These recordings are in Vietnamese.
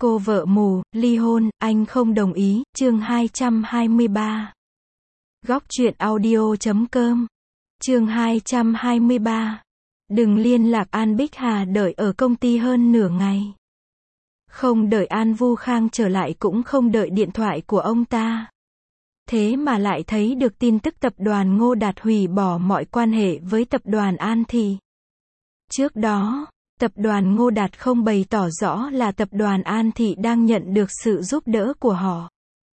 Cô vợ mù, ly hôn, anh không đồng ý, chương 223. Góc truyện audio.com. Chương 223. Đừng liên lạc An Bích Hà đợi ở công ty hơn nửa ngày. Không đợi An Vu Khang trở lại cũng không đợi điện thoại của ông ta. Thế mà lại thấy được tin tức tập đoàn Ngô Đạt hủy bỏ mọi quan hệ với tập đoàn An Thị. Trước đó, tập đoàn Ngô Đạt không bày tỏ rõ là tập đoàn An Thị đang nhận được sự giúp đỡ của họ.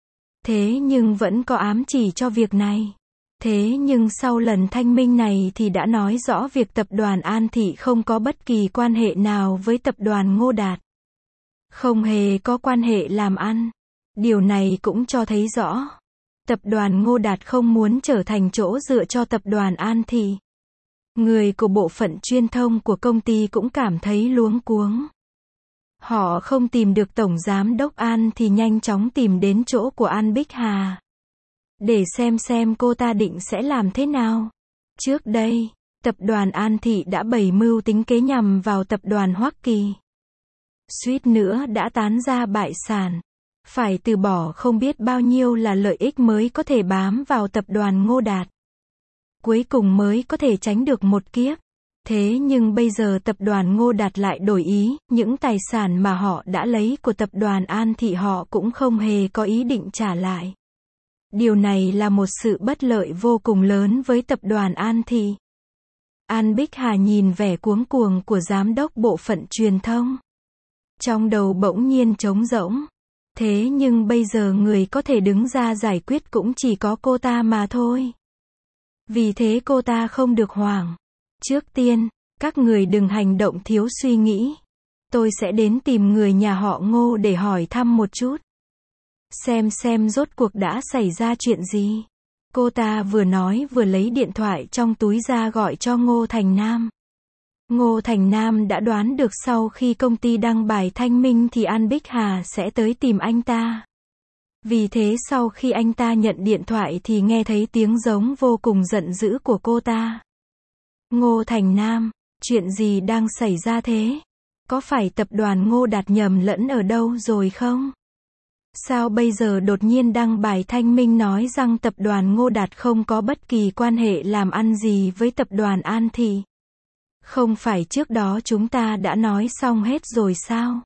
Thế nhưng vẫn có ám chỉ cho việc này. Thế nhưng sau lần thanh minh này thì đã nói rõ việc tập đoàn An Thị không có bất kỳ quan hệ nào với tập đoàn Ngô Đạt. Không hề có quan hệ làm ăn. Điều này cũng cho thấy rõ, tập đoàn Ngô Đạt không muốn trở thành chỗ dựa cho tập đoàn An Thị. Người của bộ phận truyền thông của công ty cũng cảm thấy luống cuống. Họ không tìm được Tổng Giám đốc An thì nhanh chóng tìm đến chỗ của An Bích Hà. Để xem cô ta định sẽ làm thế nào. Trước đây, tập đoàn An Thị đã bày mưu tính kế nhằm vào tập đoàn Hoắc Kỳ. Suýt nữa đã tán ra bại sản. Phải từ bỏ không biết bao nhiêu là lợi ích mới có thể bám vào tập đoàn Ngô Đạt. Cuối cùng mới có thể tránh được một kiếp. Thế nhưng bây giờ tập đoàn Ngô Đạt lại đổi ý, những tài sản mà họ đã lấy của tập đoàn An Thị họ cũng không hề có ý định trả lại. Điều này là một sự bất lợi vô cùng lớn với tập đoàn An Thị. An Bích Hà nhìn vẻ cuống cuồng của giám đốc bộ phận truyền thông. Trong đầu bỗng nhiên trống rỗng. Thế nhưng bây giờ người có thể đứng ra giải quyết cũng chỉ có cô ta mà thôi. Vì thế cô ta không được hoảng. Trước tiên, các người đừng hành động thiếu suy nghĩ. Tôi sẽ đến tìm người nhà họ Ngô để hỏi thăm một chút. Xem rốt cuộc đã xảy ra chuyện gì. Cô ta vừa nói vừa lấy điện thoại trong túi ra gọi cho Ngô Thành Nam. Ngô Thành Nam đã đoán được sau khi công ty đăng bài thanh minh thì An Bích Hà sẽ tới tìm anh ta. Vì thế sau khi anh ta nhận điện thoại thì nghe thấy tiếng giống vô cùng giận dữ của cô ta. Ngô Thành Nam, chuyện gì đang xảy ra thế? Có phải tập đoàn Ngô Đạt nhầm lẫn ở đâu rồi không? Sao bây giờ đột nhiên đăng bài thanh minh nói rằng tập đoàn Ngô Đạt không có bất kỳ quan hệ làm ăn gì với tập đoàn An Thị? Không phải trước đó chúng ta đã nói xong hết rồi sao?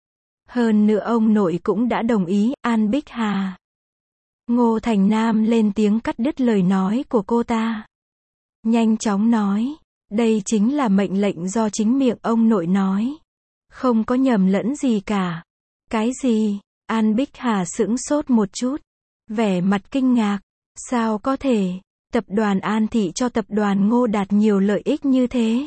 Hơn nữa ông nội cũng đã đồng ý, An Bích Hà. Ngô Thành Nam lên tiếng cắt đứt lời nói của cô ta. Nhanh chóng nói, đây chính là mệnh lệnh do chính miệng ông nội nói. Không có nhầm lẫn gì cả. Cái gì? An Bích Hà sững sốt một chút. Vẻ mặt kinh ngạc. Sao có thể? Tập đoàn An Thị cho tập đoàn Ngô Đạt nhiều lợi ích như thế.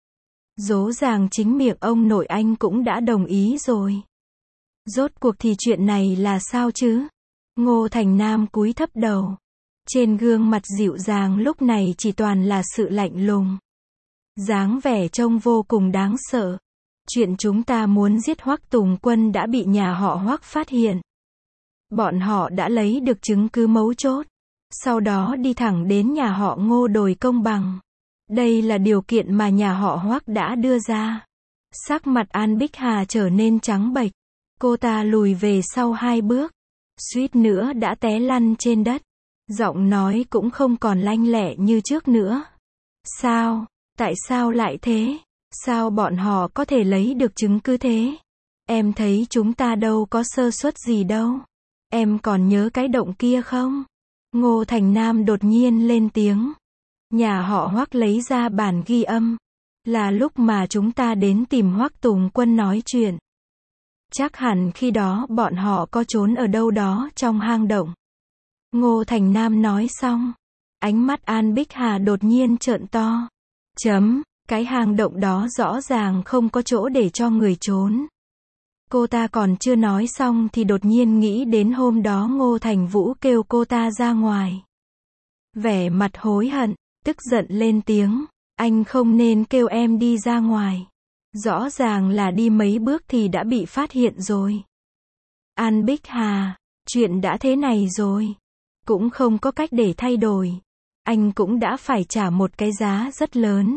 Rõ ràng chính miệng ông nội anh cũng đã đồng ý rồi. Rốt cuộc thì chuyện này là sao chứ? Ngô Thành Nam cúi thấp đầu. Trên gương mặt dịu dàng lúc này chỉ toàn là sự lạnh lùng. Dáng vẻ trông vô cùng đáng sợ. Chuyện chúng ta muốn giết Hoắc Tùng Quân đã bị nhà họ Hoắc phát hiện. Bọn họ đã lấy được chứng cứ mấu chốt. Sau đó đi thẳng đến nhà họ Ngô đòi công bằng. Đây là điều kiện mà nhà họ Hoắc đã đưa ra. Sắc mặt An Bích Hà trở nên trắng bệch. Cô ta lùi về sau 2 bước. Suýt nữa đã té lăn trên đất. Giọng nói cũng không còn lanh lẹ như trước nữa. Sao? Tại sao lại thế? Sao bọn họ có thể lấy được chứng cứ thế? Em thấy chúng ta đâu có sơ suất gì đâu. Em còn nhớ cái động kia không? Ngô Thành Nam đột nhiên lên tiếng. Nhà họ Hoắc lấy ra bản ghi âm. Là lúc mà chúng ta đến tìm Hoắc Tùng Quân nói chuyện. Chắc hẳn khi đó bọn họ có trốn ở đâu đó trong hang động. Ngô Thành Nam nói xong. Ánh mắt An Bích Hà đột nhiên trợn to. Cái hang động đó rõ ràng không có chỗ để cho người trốn. Cô ta còn chưa nói xong thì đột nhiên nghĩ đến hôm đó Ngô Thành Vũ kêu cô ta ra ngoài. Vẻ mặt hối hận, tức giận lên tiếng. Anh không nên kêu em đi ra ngoài. Rõ ràng là đi mấy bước thì đã bị phát hiện rồi. An Bích Hà, chuyện đã thế này rồi. Cũng không có cách để thay đổi. Anh cũng đã phải trả một cái giá rất lớn.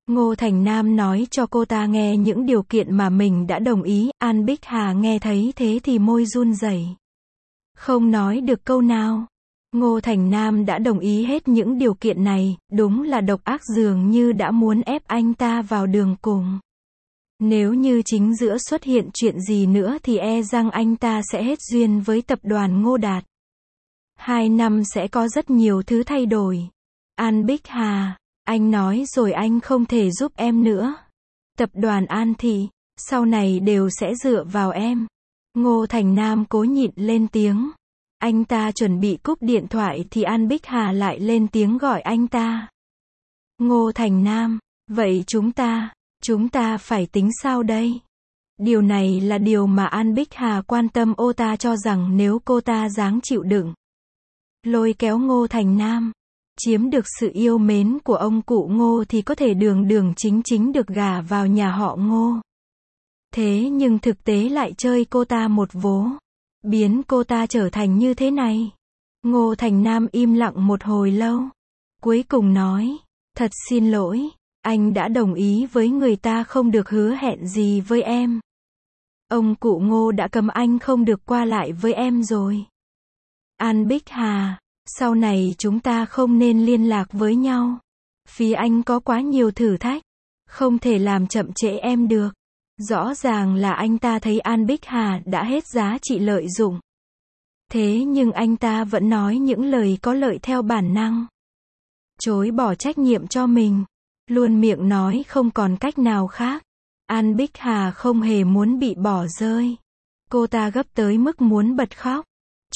Ngô Thành Nam nói cho cô ta nghe những điều kiện mà mình đã đồng ý, An Bích Hà nghe thấy thế thì môi run rẩy, không nói được câu nào. Ngô Thành Nam đã đồng ý hết những điều kiện này, đúng là độc ác, dường như đã muốn ép anh ta vào đường cùng. Nếu như chính giữa xuất hiện chuyện gì nữa thì e rằng anh ta sẽ hết duyên với tập đoàn Ngô Đạt. 2 năm sẽ có rất nhiều thứ thay đổi. An Bích Hà, anh nói rồi anh không thể giúp em nữa. Tập đoàn An Thị, sau này đều sẽ dựa vào em. Ngô Thành Nam cố nhịn lên tiếng. Anh ta chuẩn bị cúp điện thoại thì An Bích Hà lại lên tiếng gọi anh ta. Ngô Thành Nam, vậy chúng ta phải tính sao đây? Điều này là điều mà An Bích Hà quan tâm. Cô ta cho rằng nếu cô ta dáng chịu đựng, lôi kéo Ngô Thành Nam, chiếm được sự yêu mến của ông cụ Ngô thì có thể đường đường chính chính được gả vào nhà họ Ngô. Thế nhưng thực tế lại chơi cô ta một vố, biến cô ta trở thành như thế này. Ngô Thành Nam im lặng một hồi lâu, cuối cùng nói, thật xin lỗi, anh đã đồng ý với người ta không được hứa hẹn gì với em. Ông cụ Ngô đã cấm anh không được qua lại với em rồi. An Bích Hà, sau này chúng ta không nên liên lạc với nhau. Phía anh có quá nhiều thử thách, không thể làm chậm trễ em được. Rõ ràng là anh ta thấy An Bích Hà đã hết giá trị lợi dụng. Thế nhưng anh ta vẫn nói những lời có lợi theo bản năng, chối bỏ trách nhiệm cho mình, luôn miệng nói không còn cách nào khác. An Bích Hà không hề muốn bị bỏ rơi. Cô ta gấp tới mức muốn bật khóc.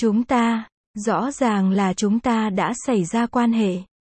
Rõ ràng là chúng ta đã xảy ra quan hệ.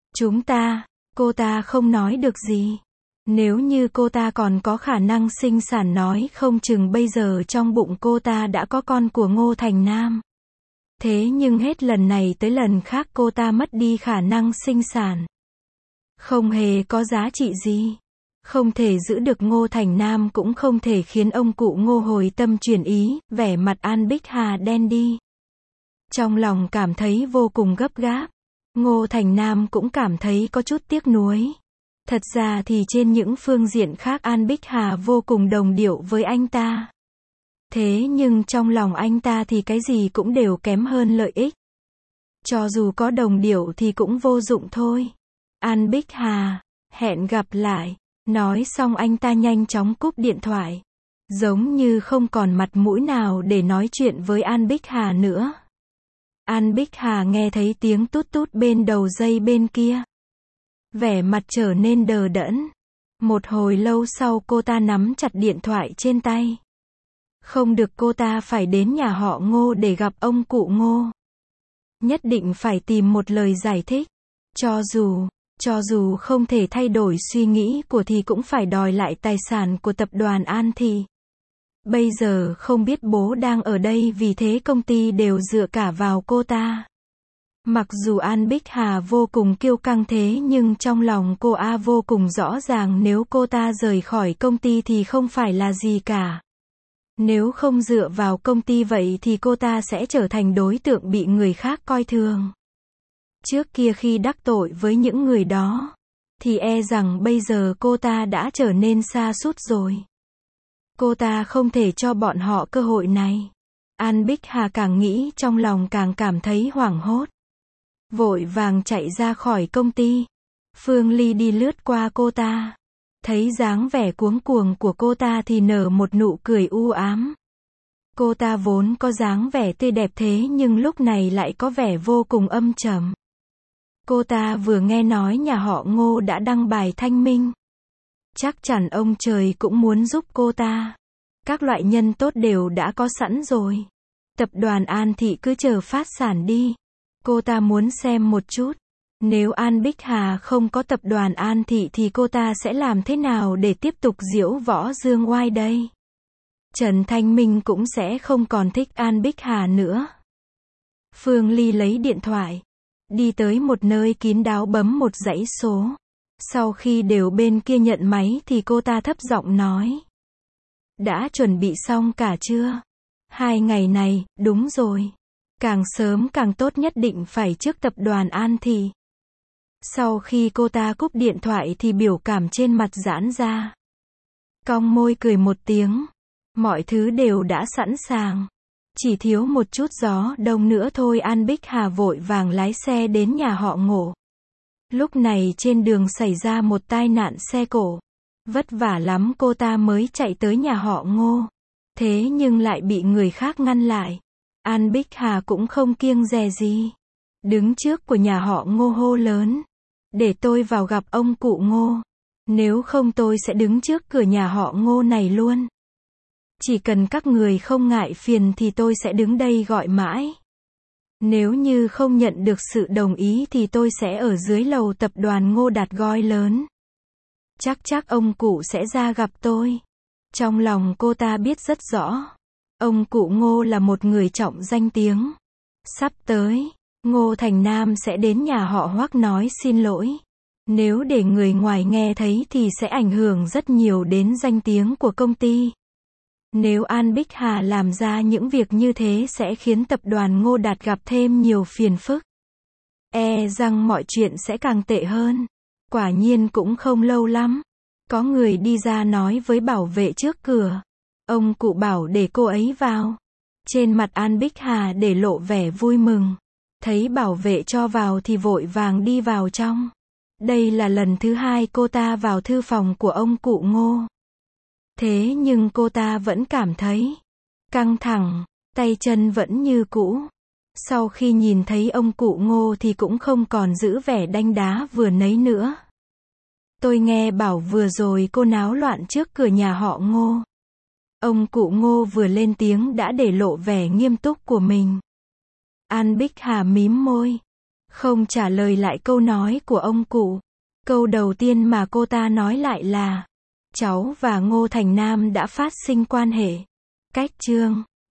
Cô ta không nói được gì. Nếu như cô ta còn có khả năng sinh sản nói không chừng bây giờ trong bụng cô ta đã có con của Ngô Thành Nam. Thế nhưng hết lần này tới lần khác cô ta mất đi khả năng sinh sản. Không hề có giá trị gì. Không thể giữ được Ngô Thành Nam cũng không thể khiến ông cụ Ngô hồi tâm chuyển ý, vẻ mặt An Bích Hà đen đi. Trong lòng cảm thấy vô cùng gấp gáp. Ngô Thành Nam cũng cảm thấy có chút tiếc nuối. Thật ra thì trên những phương diện khác An Bích Hà vô cùng đồng điệu với anh ta. Thế nhưng trong lòng anh ta thì cái gì cũng đều kém hơn lợi ích. Cho dù có đồng điệu thì cũng vô dụng thôi. An Bích Hà, hẹn gặp lại. Nói xong anh ta nhanh chóng cúp điện thoại. Giống như không còn mặt mũi nào để nói chuyện với An Bích Hà nữa. An Bích Hà nghe thấy tiếng tút tút bên đầu dây bên kia. Vẻ mặt trở nên đờ đẫn. Một hồi lâu sau cô ta nắm chặt điện thoại trên tay. Không được, cô ta phải đến nhà họ Ngô để gặp ông cụ Ngô. Nhất định phải tìm một lời giải thích. Cho dù không thể thay đổi suy nghĩ của thì cũng phải đòi lại tài sản của tập đoàn An Thị. Bây giờ không biết bố đang ở đây, vì thế công ty đều dựa cả vào cô ta. Mặc dù An Bích Hà vô cùng kiêu căng thế nhưng trong lòng cô vô cùng rõ ràng nếu cô ta rời khỏi công ty thì không phải là gì cả. Nếu không dựa vào công ty vậy thì cô ta sẽ trở thành đối tượng bị người khác coi thường. Trước kia khi đắc tội với những người đó, thì e rằng bây giờ cô ta đã trở nên sa sút rồi. Cô ta không thể cho bọn họ cơ hội này. An Bích Hà càng nghĩ trong lòng càng cảm thấy hoảng hốt. Vội vàng chạy ra khỏi công ty. Phương Ly đi lướt qua cô ta. Thấy dáng vẻ cuống cuồng của cô ta thì nở một nụ cười u ám. Cô ta vốn có dáng vẻ tươi đẹp thế nhưng lúc này lại có vẻ vô cùng âm trầm. Cô ta vừa nghe nói nhà họ Ngô đã đăng bài thanh minh. Chắc chắn ông trời cũng muốn giúp cô ta. Các loại nhân tốt đều đã có sẵn rồi. Tập đoàn An Thị cứ chờ phát sản đi. Cô ta muốn xem một chút. Nếu An Bích Hà không có tập đoàn An Thị thì cô ta sẽ làm thế nào để tiếp tục diễu võ dương oai đây? Trần Thanh Minh cũng sẽ không còn thích An Bích Hà nữa. Phương Ly lấy điện thoại. Đi tới một nơi kín đáo bấm một dãy số. Sau khi đều bên kia nhận máy thì cô ta thấp giọng nói. Đã chuẩn bị xong cả chưa? 2 ngày này, đúng rồi. Càng sớm càng tốt, nhất định phải trước tập đoàn An Thị. Sau khi cô ta cúp điện thoại thì biểu cảm trên mặt giãn ra. Cong môi cười một tiếng. Mọi thứ đều đã sẵn sàng. Chỉ thiếu một chút gió đông nữa thôi. An Bích Hà vội vàng lái xe đến nhà họ Ngô. Lúc này trên đường xảy ra một tai nạn xe cộ. Vất vả lắm cô ta mới chạy tới nhà họ Ngô. Thế nhưng lại bị người khác ngăn lại. An Bích Hà cũng không kiêng dè gì. Đứng trước của nhà họ Ngô hô lớn. Để tôi vào gặp ông cụ Ngô. Nếu không tôi sẽ đứng trước cửa nhà họ Ngô này luôn. Chỉ cần các người không ngại phiền thì tôi sẽ đứng đây gọi mãi. Nếu như không nhận được sự đồng ý thì tôi sẽ ở dưới lầu tập đoàn Ngô Đạt gói lớn. Chắc ông cụ sẽ ra gặp tôi. Trong lòng cô ta biết rất rõ. Ông cụ Ngô là một người trọng danh tiếng. Sắp tới, Ngô Thành Nam sẽ đến nhà họ Hoắc nói xin lỗi. Nếu để người ngoài nghe thấy thì sẽ ảnh hưởng rất nhiều đến danh tiếng của công ty. Nếu An Bích Hà làm ra những việc như thế sẽ khiến tập đoàn Ngô Đạt gặp thêm nhiều phiền phức. E rằng mọi chuyện sẽ càng tệ hơn. Quả nhiên cũng không lâu lắm. Có người đi ra nói với bảo vệ trước cửa. Ông cụ bảo để cô ấy vào. Trên mặt An Bích Hà để lộ vẻ vui mừng. Thấy bảo vệ cho vào thì vội vàng đi vào trong. Đây là lần thứ hai cô ta vào thư phòng của ông cụ Ngô. Thế nhưng cô ta vẫn cảm thấy căng thẳng, tay chân vẫn như cũ. Sau khi nhìn thấy ông cụ Ngô thì cũng không còn giữ vẻ đanh đá vừa nấy nữa. Tôi nghe bảo vừa rồi cô náo loạn trước cửa nhà họ Ngô. Ông cụ Ngô vừa lên tiếng đã để lộ vẻ nghiêm túc của mình. An Bích Hà mím môi, không trả lời lại câu nói của ông cụ. Câu đầu tiên mà cô ta nói lại là cháu và Ngô Thành Nam đã phát sinh quan hệ. Cách chương